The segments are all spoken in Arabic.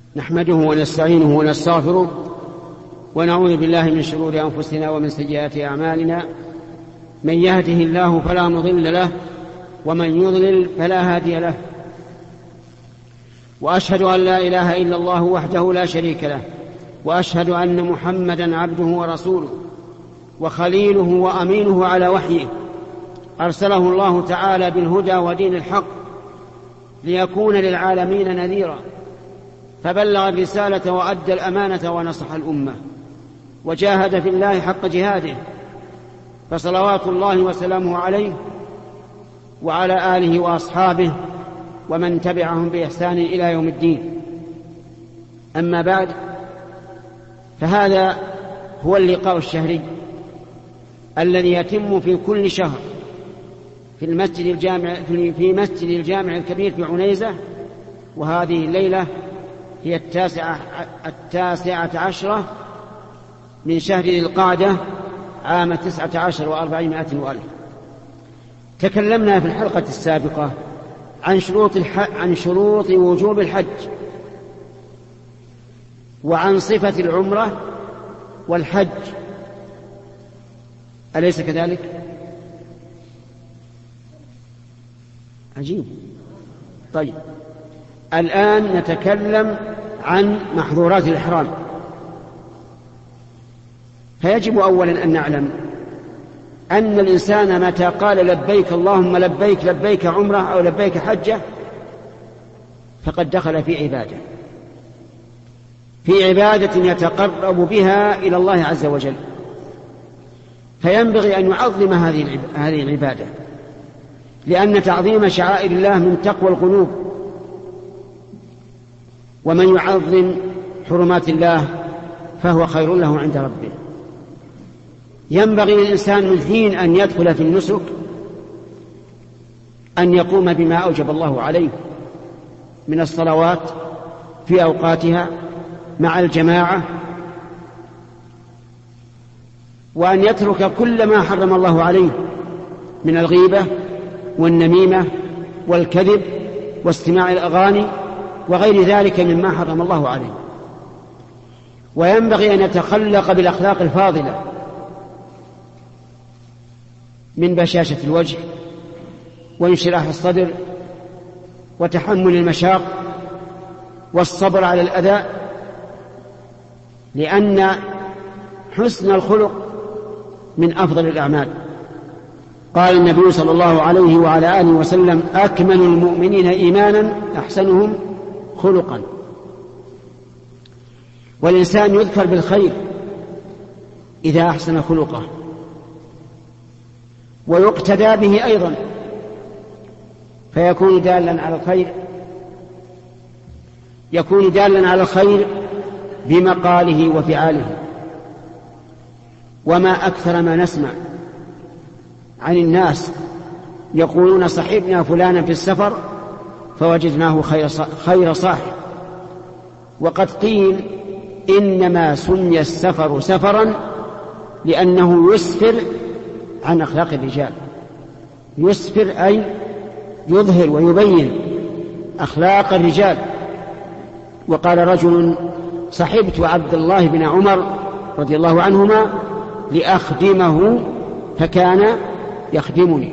نحمده ونستعينه ونستغفره ونعوذ بالله من شرور أنفسنا ومن سيئات أعمالنا. من يهده الله فلا مضل له ومن يضلل فلا هادي له، وأشهد أن لا إله إلا الله وحده لا شريك له، وأشهد أن محمدا عبده ورسوله وخليله وأمينه على وحيه، أرسله الله تعالى بالهدى ودين الحق ليكون للعالمين نذيرا، فبلغ الرسالة وأدى الأمانة ونصح الأمة وجاهد في الله حق جهاده، فصلوات الله وسلامه عليه وعلى آله وأصحابه ومن تبعهم بإحسان إلى يوم الدين. أما بعد، فهذا هو اللقاء الشهري الذي يتم في كل شهر في مسجد الجامع الكبير في عنيزة، وهذه الليلة هي 19 من شهر ذي القعدة عام 19 و400 وألف. تكلمنا في الحلقة السابقة عن شروط وجوب الحج، وعن صفة العمرة والحج، أليس كذلك؟ عجيب. طيب، الآن نتكلم عن محظورات الإحرام. فيجب أولا أن نعلم أن الإنسان متى قال لبيك اللهم لبيك، لبيك عمره أو لبيك حجة، فقد دخل في عبادة يتقرب بها إلى الله عز وجل، فينبغي أن يعظم هذه العبادة، لأن تعظيم شعائر الله من تقوى القلوب، ومن يعظم حرمات الله فهو خير له عند ربه. ينبغي للإنسان من حين أن يدخل في النسك أن يقوم بما أوجب الله عليه من الصلوات في أوقاتها مع الجماعة، وأن يترك كل ما حرم الله عليه من الغيبة والنميمة والكذب واستماع الأغاني وغير ذلك مما حرم الله عليه. وينبغي أن يتخلق بالأخلاق الفاضلة من بشاشة الوجه وانشراح الصدر وتحمل المشاق والصبر على الأذى، لأن حسن الخلق من أفضل الأعمال. قال النبي صلى الله عليه وعلى آله وسلم: أكمل المؤمنين إيمانا أحسنهم خلقا. والإنسان يذكر بالخير إذا أحسن خلقه، ويقتدى به أيضا، فيكون دالا على الخير، يكون دالا على الخير بمقاله وفعاله. وما أكثر ما نسمع عن الناس يقولون: صحبنا فلانا في السفر فوجدناه خير صاحب. وقد قيل: إنما سمي السفر سفرا لأنه يسفر عن أخلاق الرجال. يسفر أي يظهر ويبين أخلاق الرجال. وقال رجل: صحبت عبد الله بن عمر رضي الله عنهما لأخدمه فكان يخدمني.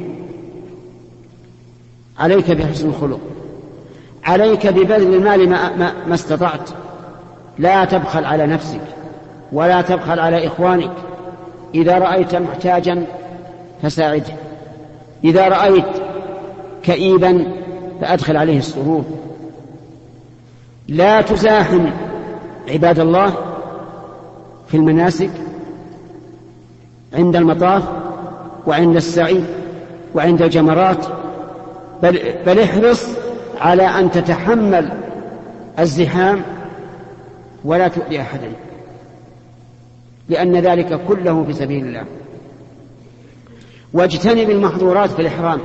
عليك بحسن الخلق، عليك ببذل المال ما استطعت. لا تبخل على نفسك ولا تبخل على إخوانك. إذا رأيت محتاجا فساعده، إذا رأيت كئيبا فأدخل عليه السرور. لا تزاحم عباد الله في المناسك عند المطاف وعند السعي وعند الجمرات، بل احرص على أن تتحمل الزحام ولا تؤذي أحدا، لأن ذلك كله في سبيل الله. واجتنب المحظورات في الإحرام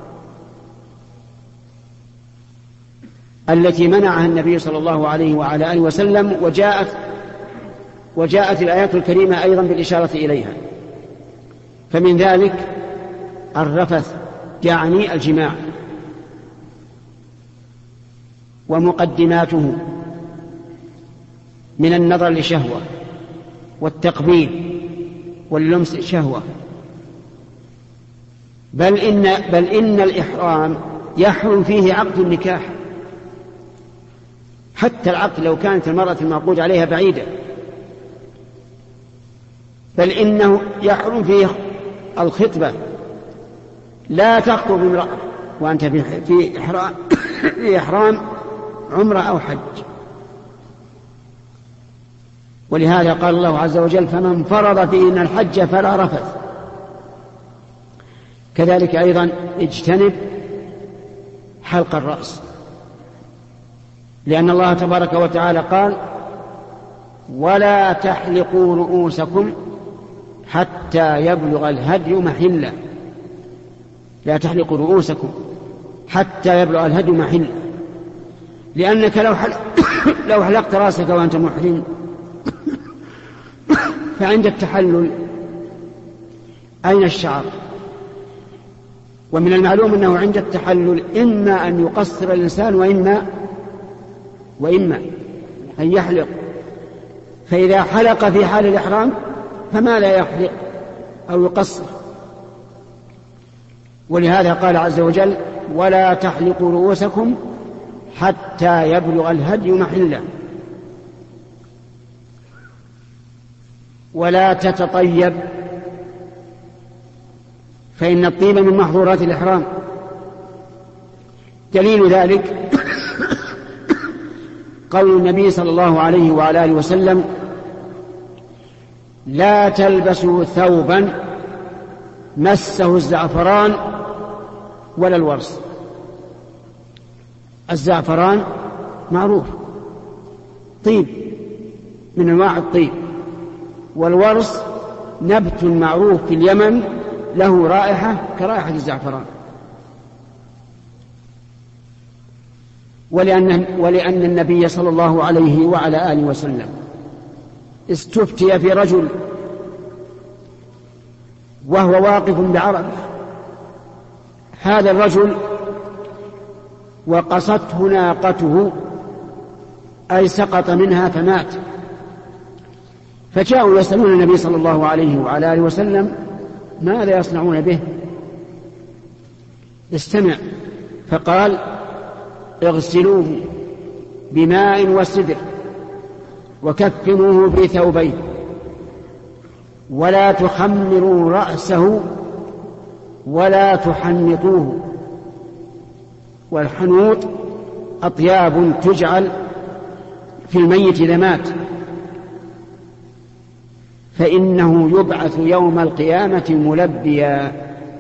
التي منعها النبي صلى الله عليه وعلى آله وسلم، وجاءت الآيات الكريمة أيضا بالإشارة إليها. فمن ذلك الرفث، يعني الجماع، ومقدماته من النظر لشهوة والتقبيل واللمس شهوة، بل إن الإحرام يحرم فيه عقد النكاح، حتى العقد لو كانت المرأة المعقود عليها بعيدة، بل إنه يحرم فيه الخطبة. لا تخطب امرأة وأنت في إحرام عمرة أو حج. ولهذا قال الله عز وجل: فمن فرض فيهن الحج فلا رفث. كذلك أيضا اجتنب حلق الرأس، لأن الله تبارك وتعالى قال: ولا تحلقوا رؤوسكم حتى يبلغ الهدي محله. لا تحلقوا رؤوسكم حتى يبلغ الهدي محله، لأنك لو حلقت رأسك وأنت محرم فعند التحلل أين الشعر؟ ومن المعلوم أنه عند التحلل إما أن يقصر الإنسان وإما أن يحلق. فإذا حلق في حال الإحرام فما لا يحلق أو يقصر. ولهذا قال عز وجل: ولا تحلقوا رؤوسكم حتى يبلغ الهدي محله. ولا تتطيب، فإن الطيب من محظورات الإحرام. دليل ذلك قول النبي صلى الله عليه وعلى آله وسلم: لا تلبسوا ثوبا مسه الزعفران ولا الورس. الزعفران معروف طيب من أنواع الطيب، والورس نبت معروف في اليمن له رائحة كرائحة الزعفران. ولأن النبي صلى الله عليه وعلى آله وسلم استفتي في رجل وهو واقف بعرفة. هذا الرجل وقصته ناقته، أي سقط منها فمات، فجاءوا يسألون النبي صلى الله عليه وعلى آله وسلم: ماذا يصنعون به؟ استمع، فقال: اغسلوه بماء وسدر وكفنوه في ثوبين، ولا تخمروا رأسه ولا تحنطوه. والحنوط أطياب تجعل في الميت إذا مات، فإنه يبعث يوم القيامة ملبيا،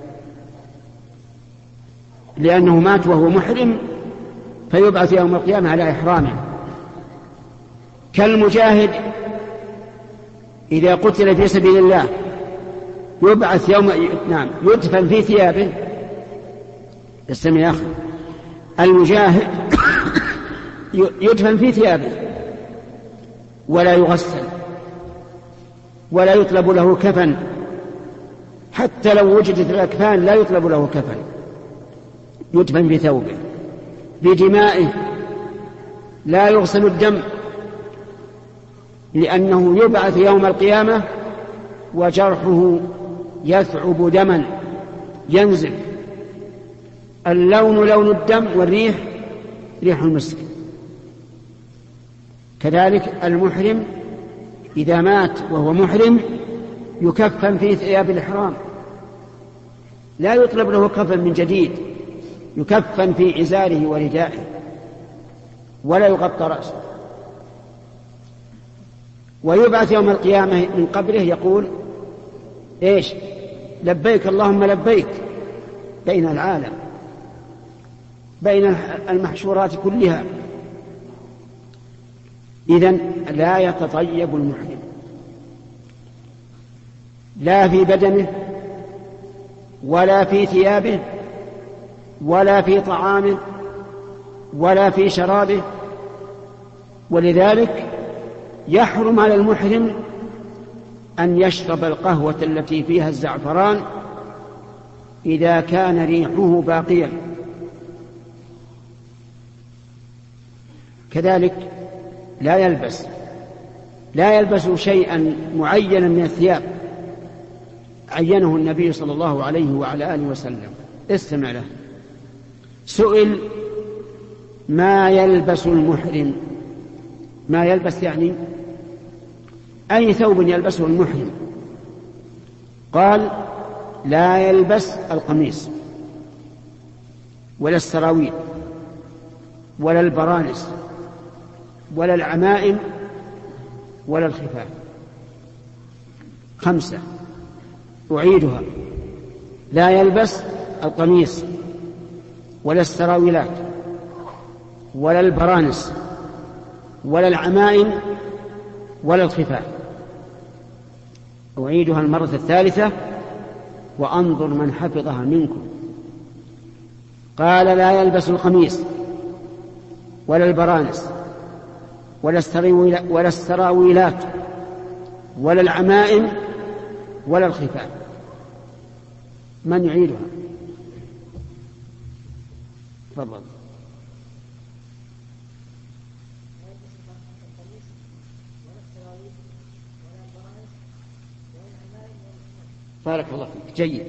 لأنه مات وهو محرم فيبعث يوم القيامة على إحرامه. كالمجاهد إذا قتل في سبيل الله يبعث يدفن في ثيابه. استمع يا أخي، المجاهد يدفن في ثيابه ولا يغسل ولا يطلب له كفن، حتى لو وجدت الأكفان لا يطلب له كفن، يدفن في ثوبه بدمائه، لا يغسل الدم، لأنه يبعث يوم القيامة وجرحه يثعب دما ينزل، اللون لون الدم والريح ريح المسك. كذلك المحرم إذا مات وهو محرم يكفن في ثياب الإحرام، لا يطلب له كفن من جديد، يكفن في إزاره وردائه ولا يغطى رأسه. ويبعث يوم القيامة من قبره يقول: إيش؟ لبيك اللهم لبيك، بين العالم، بين المحشورات كلها. إذن لا يتطيب المحرم لا في بدنه ولا في ثيابه ولا في طعامه ولا في شرابه. ولذلك يحرم على المحرم أن يشرب القهوة التي فيها الزعفران إذا كان ريحه باقيا. كذلك لا يلبس لا يلبس شيئا معينا من الثياب عينه النبي صلى الله عليه وعلى آله وسلم. استمع له. سئل: ما يلبس المحرم؟ ما يلبس يعني أي ثوب يلبسه المحرم؟ قال: لا يلبس القميص ولا السراويل ولا البرانس ولا العمائم ولا الخفاف. 5. أعيدها: لا يلبس القميص ولا السراويلات ولا البرانس ولا العمائم ولا الخفاف. أعيدها المرة الثالثة وأنظر من حفظها منكم. قال: لا يلبس القميص ولا البرانس ولا السراويلات ولا العمائم ولا الخفاف. من يعيدها؟ تفضل. بارك الله فيك. جيد.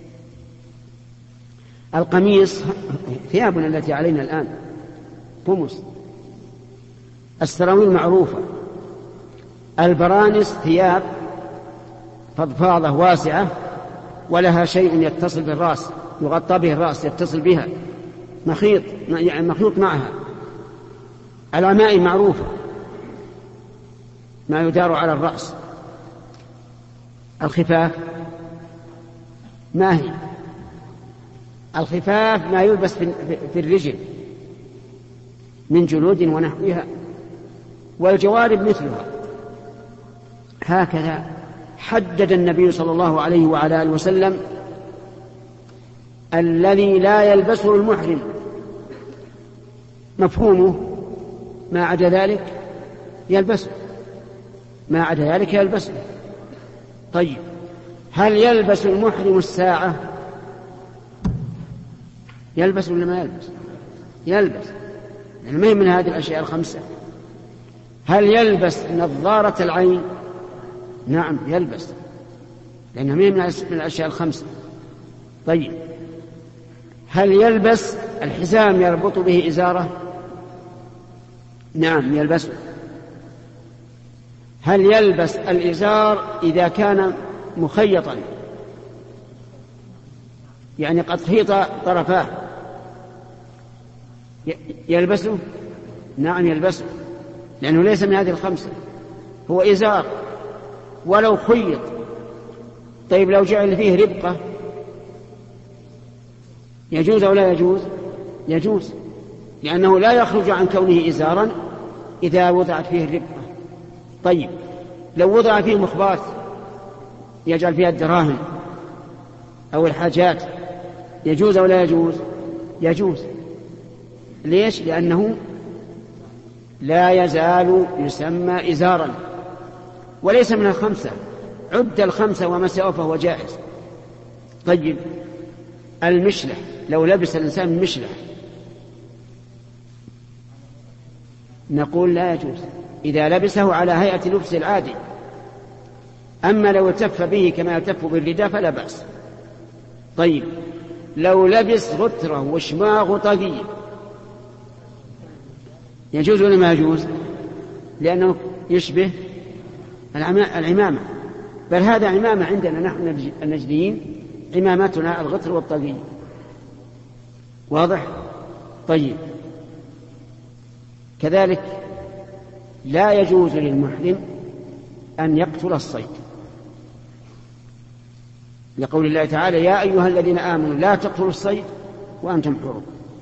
القميص ثيابنا التي علينا الآن قمص. السراويل معروفة. البرانس ثياب فضفاضة واسعة ولها شيء يتصل بالرأس، يغطى به الرأس، يتصل بها مخيط، يعني مخيط معها. العمائم معروفة، ما يدار على الرأس. الخفاف ما هي؟ الخفاف ما يلبس في الرجل من جلود ونحوها، والجوارب مثلها. هكذا حدد النبي صلى الله عليه وعلى آله وسلم الذي لا يلبسه المحرم. مفهومه ما عدا ذلك يلبسه، ما عدا ذلك يلبسه. طيب، هل يلبس المحرم الساعة؟ يلبس ولا ما يلبس؟ يلبس، يعني ما هي من هذه الأشياء ال5. هل يلبس نظارة العين؟ نعم يلبس، لأنها ما هي من الأشياء ال5. طيب، هل يلبس الحزام يربط به إزاره؟ نعم يلبسه. هل يلبس الإزار إذا كان مخيطا، يعني قد خيط طرفاه، يلبسه؟ نعم يلبسه، لأنه ليس من هذه ال5، هو إزار ولو خيط. طيب، لو جعل فيه ربقة يجوز أو لا يجوز؟ يجوز، لأنه لا يخرج عن كونه إزارا إذا وضعت فيه الربقة. طيب، لو وضع فيه مخبات يجعل فيها الدراهم أو الحاجات، يجوز أو لا يجوز؟ يجوز. ليش؟ لأنه لا يزال يسمى إزارا وليس من ال5. عد ال5 وما سوى فهو جائز. طيب، المشلح، لو لبس الإنسان مشلح نقول لا يجوز إذا لبسه على هيئة لبس العادي. أما لو التف به كما يلتف بالرداء فلا بأس. طيب، لو لبس غترة وشماغ طاقية يجوز ولا ما يجوز؟ لأنه يشبه العمامة، بل هذا عمامة عندنا نحن النجديين، عمامتنا الغتر والطاقية. واضح؟ طيب، كذلك لا يجوز للمحرم أن يقتل الصيد، لقول الله تعالى: يا أيها الذين آمنوا لا تقتلوا الصيد وأنتم حرم.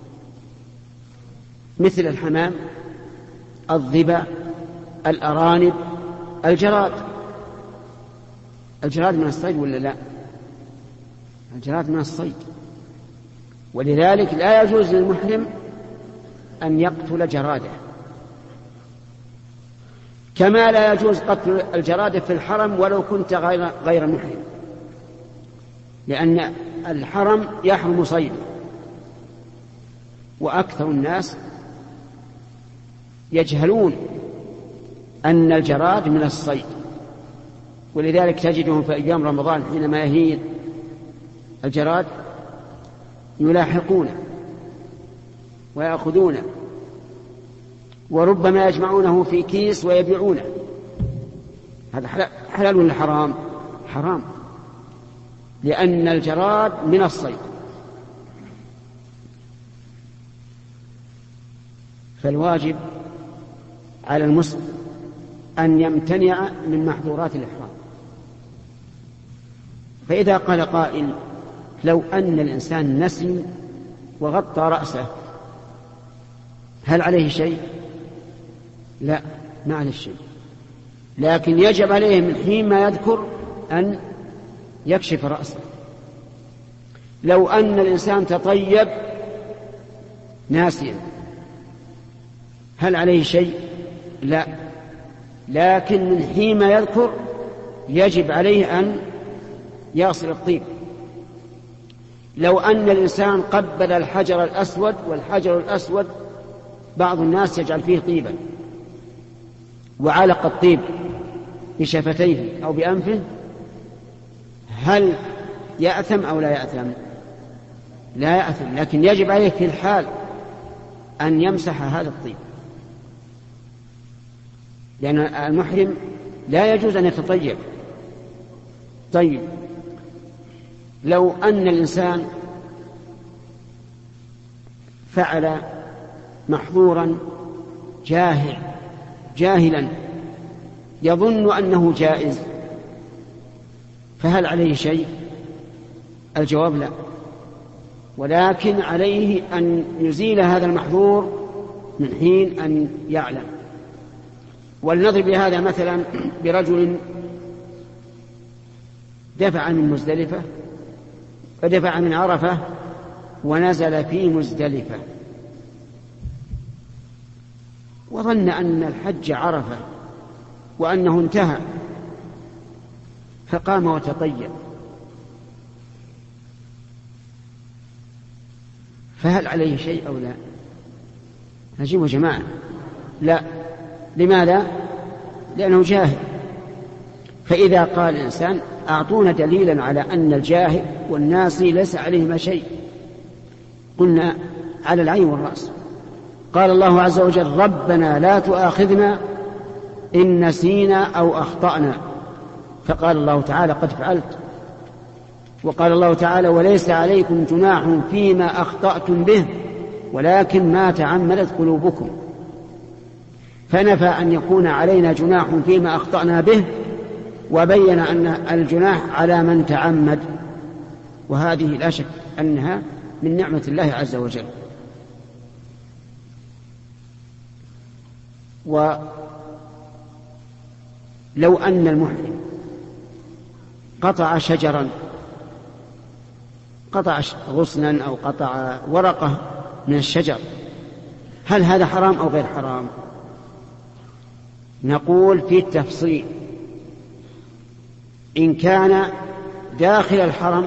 مثل الحمام، الظبا، الأرانب، الجراد. الجراد من الصيد ولا لا؟ الجراد من الصيد، ولذلك لا يجوز للمحرم أن يقتل جراده، كما لا يجوز قتل الجراد في الحرم ولو كنت غير محرم، لأن الحرم يحرم صيده، وأكثر الناس يجهلون أن الجراد من الصيد، ولذلك تجدهم في أيام رمضان حينما يهيل الجراد يلاحقونه ويأخذونه، وربما يجمعونه في كيس ويبيعونه. هذا حلال ولا حرام؟ حرام، لأن الجراد من الصيد. فالواجب على المسلم أن يمتنع من محظورات الإحرام. فإذا قال قائل لو أن الإنسان نسي وغطى رأسه هل عليه شيء؟ لا، ما عليه شيء، لكن يجب عليه من حين ما يذكر أن يكشف رأسه. لو أن الإنسان تطيب ناسيا هل عليه شيء؟ لا، لكن من حين ما يذكر يجب عليه أن يغسل الطيب. لو أن الإنسان قبل الحجر الأسود، والحجر الأسود بعض الناس يجعل فيه طيبا، وعلق الطيب بشفتيه أو بأنفه، هل يأثم أو لا يأثم؟ لا يأثم، لكن يجب عليه في الحال أن يمسح هذا الطيب، لأن المحرم لا يجوز أن يتطيب. طيب، لو أن الإنسان فعل محظورا جاهلا يظن أنه جائز، فهل عليه شيء؟ الجواب لا، ولكن عليه أن يزيل هذا المحظور من حين أن يعلم. ولنضرب بهذا مثلا برجل دفع من مزدلفة ودفع من عرفة ونزل في مزدلفة، وظن أن الحج عرفة وأنه انتهى، فقام وتطيب، فهل عليه شيء أو لا؟ أجيبوا جماعة، لا. لماذا؟ لأنه جاهل. فإذا قال الإنسان أعطونا دليلا على أن الجاهل والناسي ليس عليهما شيء، قلنا على العين والرأس. قال الله عز وجل ربنا لا تؤاخذنا إن نسينا أو أخطأنا، فقال الله تعالى قد فعلت. وقال الله تعالى وليس عليكم جناح فيما أخطأتم به ولكن ما تعمدت قلوبكم، فنفى أن يكون علينا جناح فيما أخطأنا به، وبين أن الجناح على من تعمد، وهذه لا شك أنها من نعمة الله عز وجل. ولو أن المحرم قطع شجرا، قطع غصنا أو قطع ورقة من الشجر، هل هذا حرام أو غير حرام؟ نقول في التفصيل. إن كان داخل الحرم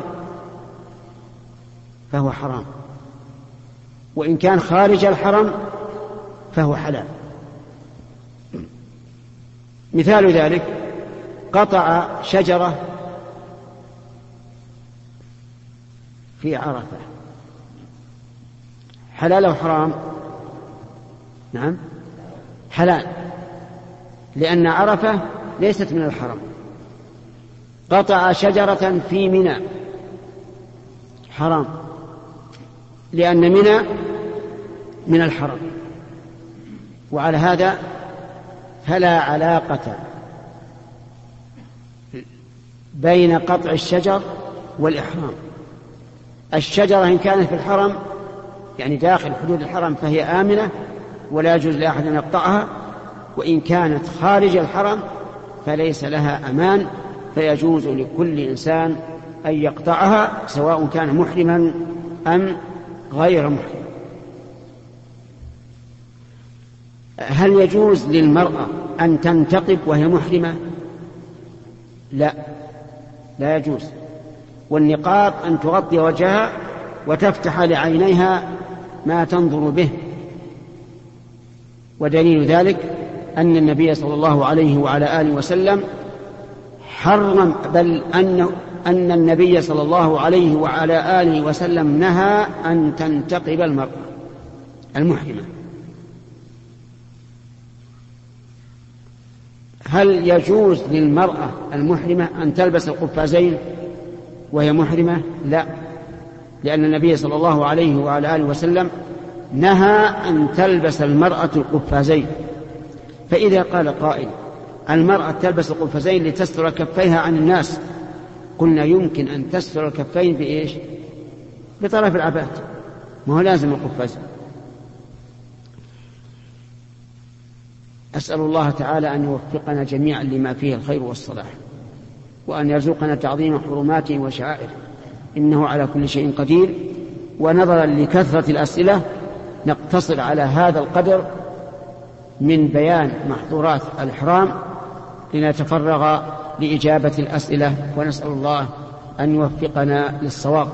فهو حرام، وإن كان خارج الحرم فهو حلال. مثال ذلك قطع شجرة في عرفة، حلال أو حرام؟ نعم حلال، لأن عرفة ليست من الحرم. قطع شجرة في منى حرام، لأن منى من الحرم. وعلى هذا فلا علاقة بين قطع الشجر والإحرام. الشجرة إن كانت في الحرم يعني داخل حدود الحرم فهي آمنة ولا يجوز لأحد أن يقطعها، وإن كانت خارج الحرم فليس لها أمان، فيجوز لكل إنسان أن يقطعها سواء كان محرما أم غير محرم. هل يجوز للمرأة أن تنتقب وهي محرمة؟ لا، لا يجوز. والنقاب أن تغطي وجهها وتفتح لعينيها ما تنظر به، ودليل ذلك أن النبي صلى الله عليه وعلى آله وسلم حرم، بل أن النبي صلى الله عليه وعلى آله وسلم نهى أن تنتقب المرأة المحرمة. هل يجوز للمرأة المحرمة أن تلبس القفازين وهي محرمة؟ لا، لأن النبي صلى الله عليه وعلى آله وسلم نهى أن تلبس المرأة القفازين. فإذا قال قائل المرأة تلبس القفازين لتستر كفيها عن الناس، قلنا يمكن أن تستر الكفين بإيش؟ بطرف العباءة، ما هو لازم القفاز. أسأل الله تعالى أن يوفقنا جميعا لما فيه الخير والصلاح، وأن يرزقنا تعظيم حرماته وشعائره، إنه على كل شيء قدير. ونظرا لكثرة الأسئلة نقتصر على هذا القدر من بيان محظورات الإحرام لنتفرغ لإجابة الأسئلة، ونسأل الله أن يوفقنا للصواب.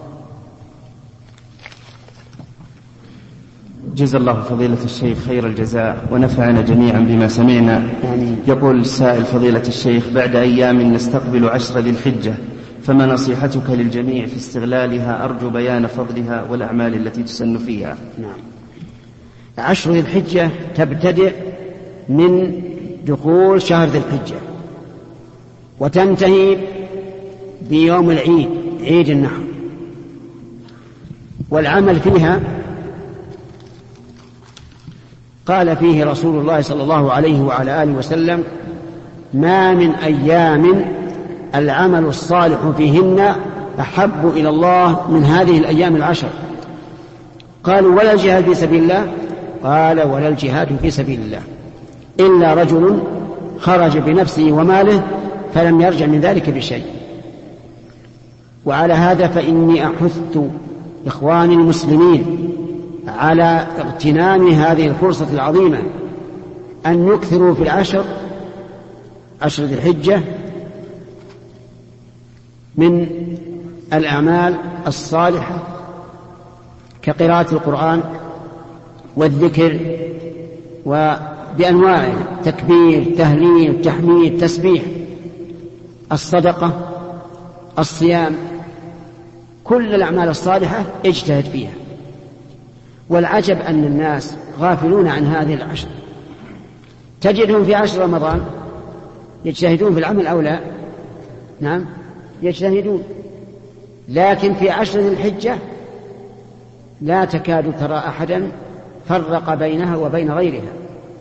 جزا الله فضيلة الشيخ خير الجزاء ونفعنا جميعا بما سمعنا. يقول السائل فضيلة الشيخ: بعد أيام نستقبل 10 ذي الحجة، فما نصيحتك للجميع في استغلالها؟ أرجو بيان فضلها والأعمال التي تسن فيها. نعم، 10 ذي الحجة تبتدئ من دخول شهر ذي الحجة وتنتهي بيوم العيد، عيد النحر. والعمل فيها قال فيه رسول الله صلى الله عليه وعلى آله وسلم: ما من أيام العمل الصالح فيهن أحب إلى الله من هذه الأيام 10. قالوا: ولا الجهاد في سبيل الله؟ قال: ولا الجهاد في سبيل الله إلا رجل خرج بنفسه وماله فلم يرجع من ذلك بشيء. وعلى هذا فإني أحث إخواني المسلمين على اغتنام هذه الفرصة العظيمة، أن يكثروا في 10 ذي الحجة من الأعمال الصالحة كقراءة القرآن والذكر وبأنواعه: تكبير، تهليل، تحميد، تسبيح، الصدقة، الصيام، كل الأعمال الصالحة اجتهد فيها. والعجب أن الناس غافلون عن هذه 10. تجدهم في 10 رمضان يجتهدون في العمل أو لا؟ نعم يجتهدون، لكن في 10 ذي الحجة لا تكاد ترى أحدا فرق بينها وبين غيرها.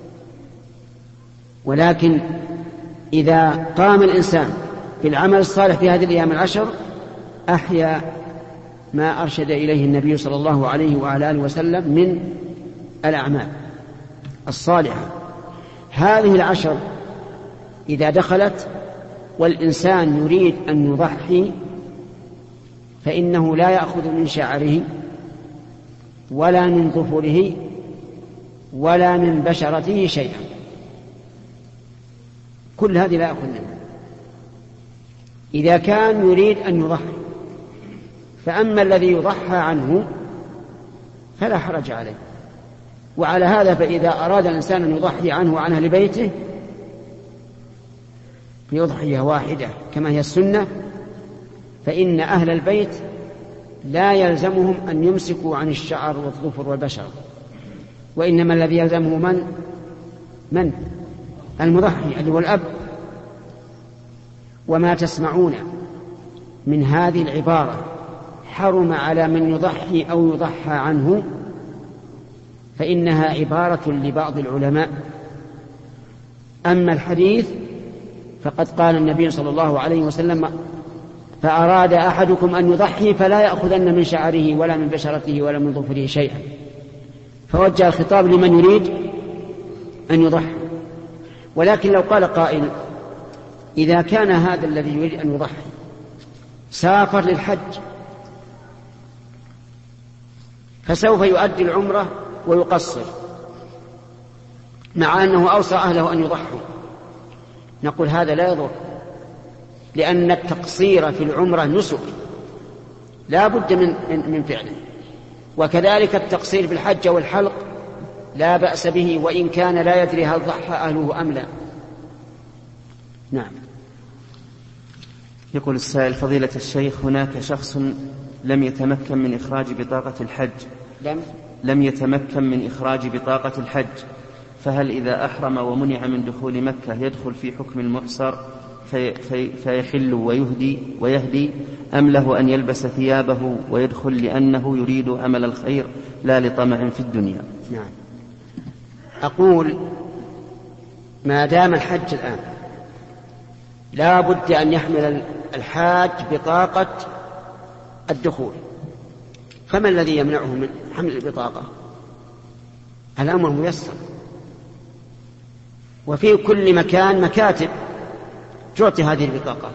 ولكن إذا قام الإنسان بالعمل الصالح في هذه الأيام 10 أحيا ما أرشد إليه النبي صلى الله عليه وعلى آله وسلم من الأعمال الصالحة. هذه 10 إذا دخلت والإنسان يريد أن يضحي فإنه لا يأخذ من شعره ولا من ظفره ولا من بشرته شيئا، كل هذه لا يأخذ منها إذا كان يريد أن يضحي. فأما الذي يضحى عنه فلا حرج عليه. وعلى هذا فإذا أراد الإنسان أن يضحي عنه وعن أهل بيته بأضحية واحدة كما هي السنة، فإن أهل البيت لا يلزمهم أن يمسكوا عن الشعر والظفر والبشر، وإنما الذي يلزمه من؟ المضحي اللي هو الأب. وما تسمعون من هذه العبارة حرم على من يضحي أو يضحى عنه فإنها عبارة لبعض العلماء. أما الحديث فقد قال النبي صلى الله عليه وسلم: فأراد أحدكم أن يضحي فلا يأخذن من شعره ولا من بشرته ولا من ظفره شيئا، فوجه الخطاب لمن يريد أن يضحي. ولكن لو قال قائل: إذا كان هذا الذي يريد أن يضحي سافر للحج فسوف يؤدي العمرة ويقصر مع أنه أوصى أهله أن يضحوا، نقول هذا لا يضر، لأن التقصير في العمرة نسك لا بد من فعله، وكذلك التقصير في الحج والحلق لا بأس به، وإن كان لا يدري هل ضحى أهله أم لا. نعم. يقول السائل: فضيلة الشيخ، هناك شخص لم يتمكن من إخراج بطاقة الحج، لم يتمكن من إخراج بطاقة الحج، فهل إذا أحرم ومنع من دخول مكة يدخل في حكم المحصر فيحل ويهدي، أم له أن يلبس ثيابه ويدخل لأنه يريد عمل الخير لا لطمع في الدنيا؟ نعم. أقول ما دام الحج الآن لا بد أن يحمل الحاج بطاقة الدخول، فما الذي يمنعه من حمل البطاقة؟ الأمر ميسر، وفي كل مكان مكاتب تعطي هذه البطاقات،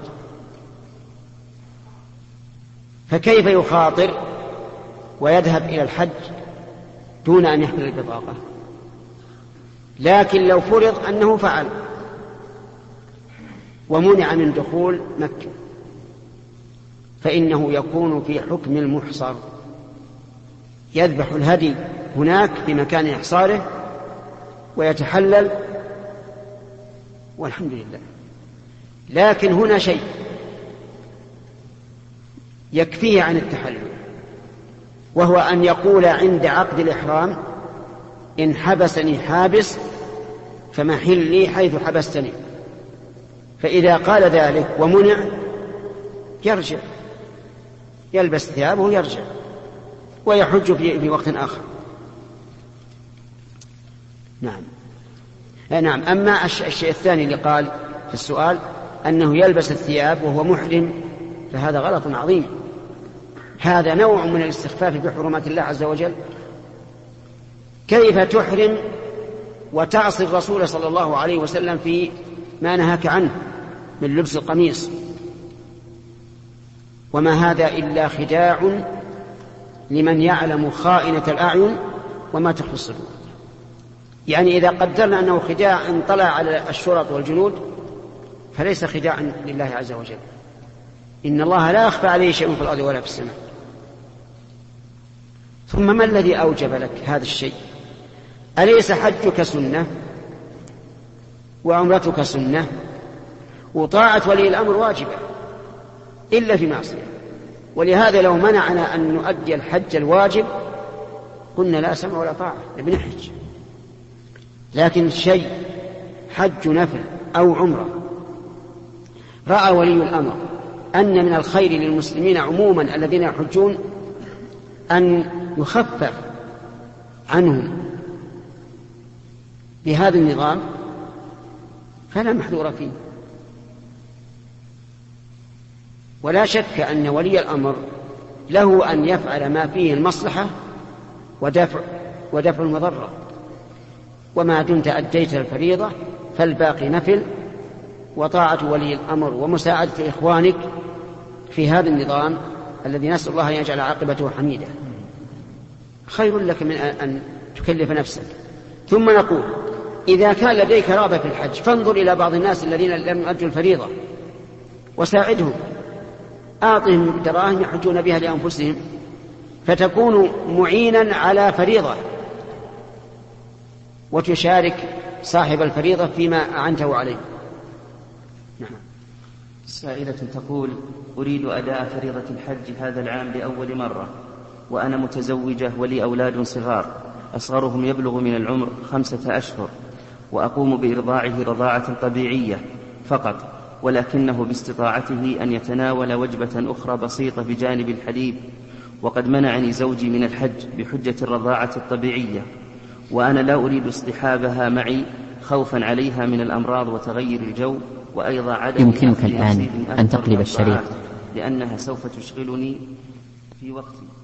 فكيف يخاطر ويذهب إلى الحج دون أن يحمل البطاقة؟ لكن لو فرض أنه فعل ومنع من دخول مكة فإنه يكون في حكم المحصر، يذبح الهدي هناك في مكان إحصاره ويتحلل والحمد لله. لكن هنا شيء يكفيه عن التحلل، وهو أن يقول عند عقد الإحرام: إن حبسني حابس فمحلي حيث حبستني. فإذا قال ذلك ومنع يرجع، يلبس ثيابه ويرجع ويحج في وقت آخر. نعم. أما الشيء الثاني اللي قال في السؤال أنه يلبس الثياب وهو محرم، فهذا غلط عظيم، هذا نوع من الاستخفاف بحرمات الله عز وجل. كيف تحرم وتعصي الرسول صلى الله عليه وسلم في ما نهاك عنه من لبس القميص؟ وما هذا إلا خداع لمن يعلم خائنة الأعين وما تخفي الصدور. يعني إذا قدرنا أنه خداع ان طلع على الشرط والجنود فليس خداعا لله عز وجل. إن الله لا يخفى عليه شيء في الأرض ولا في السماء. ثم ما الذي أوجب لك هذا الشيء؟ أليس حجك سنة وعمرتك سنة وطاعة ولي الأمر واجبة إلا في معصية؟ ولهذا لو منعنا أن نؤدي الحج الواجب قلنا لا سمع ولا طاعة، بنحج. لكن شيء حج نفل أو عمرة رأى ولي الأمر أن من الخير للمسلمين عموما الذين يحجون أن يخفف عنهم بهذا النظام فلا محذور فيه. ولا شك أن ولي الأمر له أن يفعل ما فيه المصلحة ودفع المضرة، وما دمت أديت الفريضة فالباقي نفل، وطاعة ولي الأمر ومساعدة إخوانك في هذا النظام الذي نسأل الله أن يجعل عاقبته حميدة خير لك من أن تكلف نفسك. ثم نقول إذا كان لديك رغبة في الحج فانظر إلى بعض الناس الذين لم يؤدوا الفريضة وساعدهم، أعطهم دراهم يحجون بها لأنفسهم فتكون معينا على فريضة وتشارك صاحب الفريضة فيما أعنته عليه. نعم. سائلة تقول: أريد أداء فريضة الحج هذا العام لأول مرة، وأنا متزوجة ولي أولاد صغار أصغرهم يبلغ من العمر 5 أشهر، وأقوم بإرضاعه رضاعة طبيعية فقط، ولكنه باستطاعته أن يتناول وجبة أخرى بسيطة بجانب الحليب، وقد منعني زوجي من الحج بحجة الرضاعة الطبيعية، وأنا لا أريد اصطحابها معي خوفا عليها من الأمراض وتغير الجو، وأيضا عدم يمكنك الآن أن تقلب الشريط لأنها سوف تشغلني في وقتي.